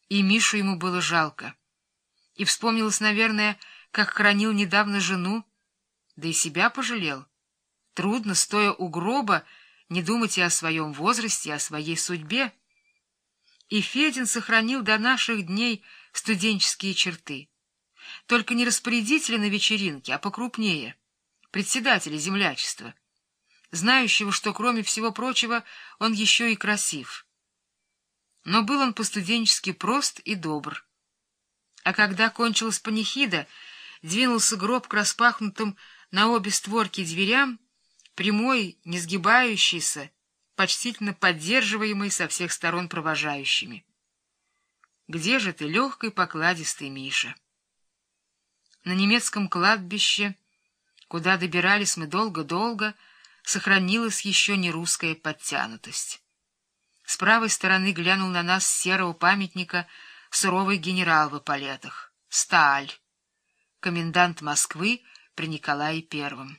И Мишу ему было жалко. И вспомнилось, наверное, как хоронил недавно жену, да и себя пожалел. Трудно, стоя у гроба, не думать и о своем возрасте, и о своей судьбе. И Федин сохранил до наших дней студенческие черты. Только не распорядителя на вечеринке, а покрупнее, председателя землячества, знающего, что, кроме всего прочего, он еще и красив. Но был он по-студенчески прост и добр. А когда кончилась панихида, двинулся гроб к распахнутым на обе створки дверям, прямой, не сгибающийся, почтительно поддерживаемый со всех сторон провожающими. Где же ты, легкий покладистый Миша? На немецком кладбище, куда добирались мы долго-долго, сохранилась еще не русская подтянутость. С правой стороны глянул на нас с серого памятника суровый генерал в эполетах, Сталь, комендант Москвы при Николае Первом.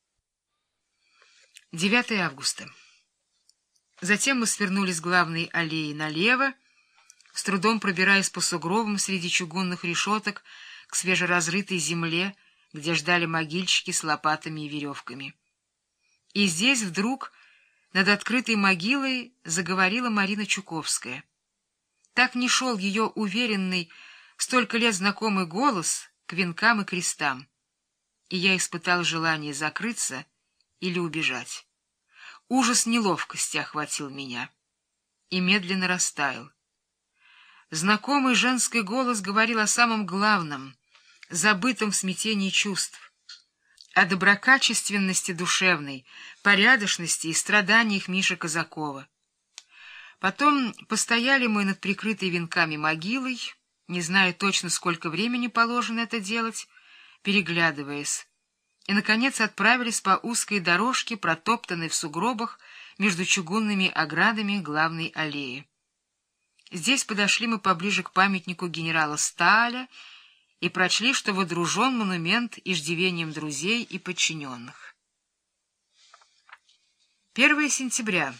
9 августа. Затем мы свернули с главной аллеи налево, с трудом пробираясь по сугробам среди чугунных решеток к свежеразрытой земле, где ждали могильщики с лопатами и веревками. И здесь вдруг над открытой могилой заговорила Марина Чуковская. Так не шел ее уверенный, столько лет знакомый голос к венкам и крестам, и я испытал желание закрыться или убежать. Ужас неловкости охватил меня и медленно растаял. Знакомый женский голос говорил о самом главном, забытом в смятении чувств, о доброкачественности душевной, порядочности и страданиях Миши Казакова. Потом постояли мы над прикрытой венками могилой, не зная точно, сколько времени положено это делать, переглядываясь, и, наконец, отправились по узкой дорожке, протоптанной в сугробах между чугунными оградами главной аллеи. Здесь подошли мы поближе к памятнику генерала Сталя и прочли, что водружен монумент иждивением друзей и подчиненных. 1 сентября.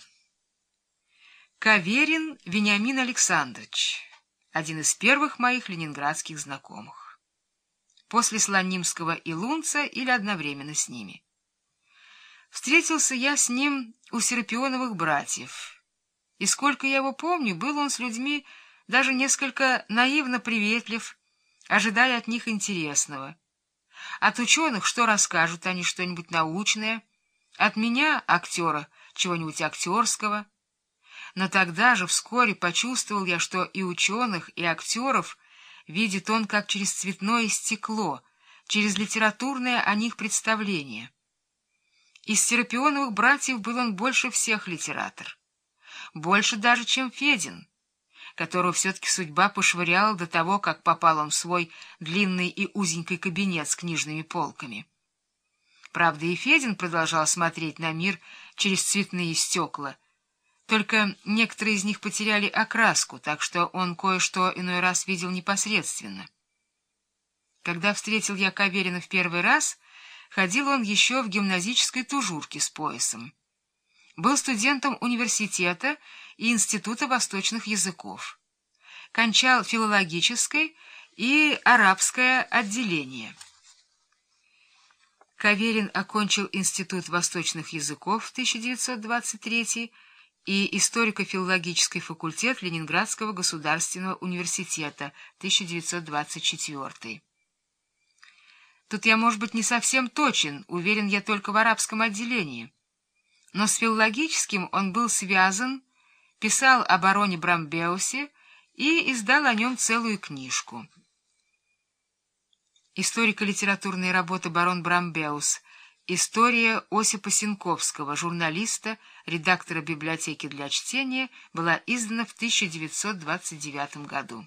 Каверин Вениамин Александрович, один из первых моих ленинградских знакомых. После Слонимского и Лунца или одновременно с ними. Встретился я с ним у Серапионовых братьев, и, сколько я его помню, был он с людьми даже несколько наивно приветлив, ожидая от них интересного. От ученых что расскажут они, что-нибудь научное, от меня, актера, чего-нибудь актерского. Но тогда же вскоре почувствовал я, что и ученых, и актеров видит он как через цветное стекло, через литературное о них представление. Из Серапионовых братьев был он больше всех литератор. Больше даже, чем Федин, которого все-таки судьба пошвыряла до того, как попал он в свой длинный и узенький кабинет с книжными полками. Правда, и Федин продолжал смотреть на мир через цветные стекла, только некоторые из них потеряли окраску, так что он кое-что иной раз видел непосредственно. Когда встретил я Каверина в первый раз, ходил он еще в гимназической тужурке с поясом. Был студентом университета и Института восточных языков. Кончал филологическое и арабское отделение. Каверин окончил Институт восточных языков в 1923 и историко-филологический факультет Ленинградского государственного университета 1924. Тут я, может быть, не совсем точен, уверен я только в арабском отделении. Но с филологическим он был связан, писал о бароне Брамбеусе и издал о нем целую книжку. Историко-литературная работа «Барон Брамбеус», история Осипа Сенковского, журналиста, редактора библиотеки для чтения, была издана в 1929 году.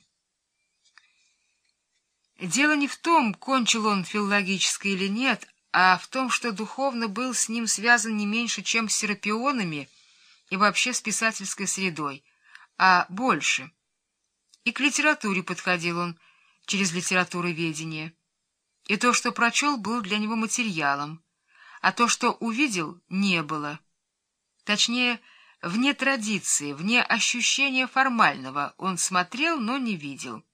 Дело не в том, кончил он филологическое или нет, а в том, что духовно был с ним связан не меньше, чем с серапионами и вообще с писательской средой, а больше. И к литературе подходил он через литературоведение. И то, что прочел, было для него материалом, а то, что увидел, не было. Точнее, Вне традиции, вне ощущения формального он смотрел, но не видел.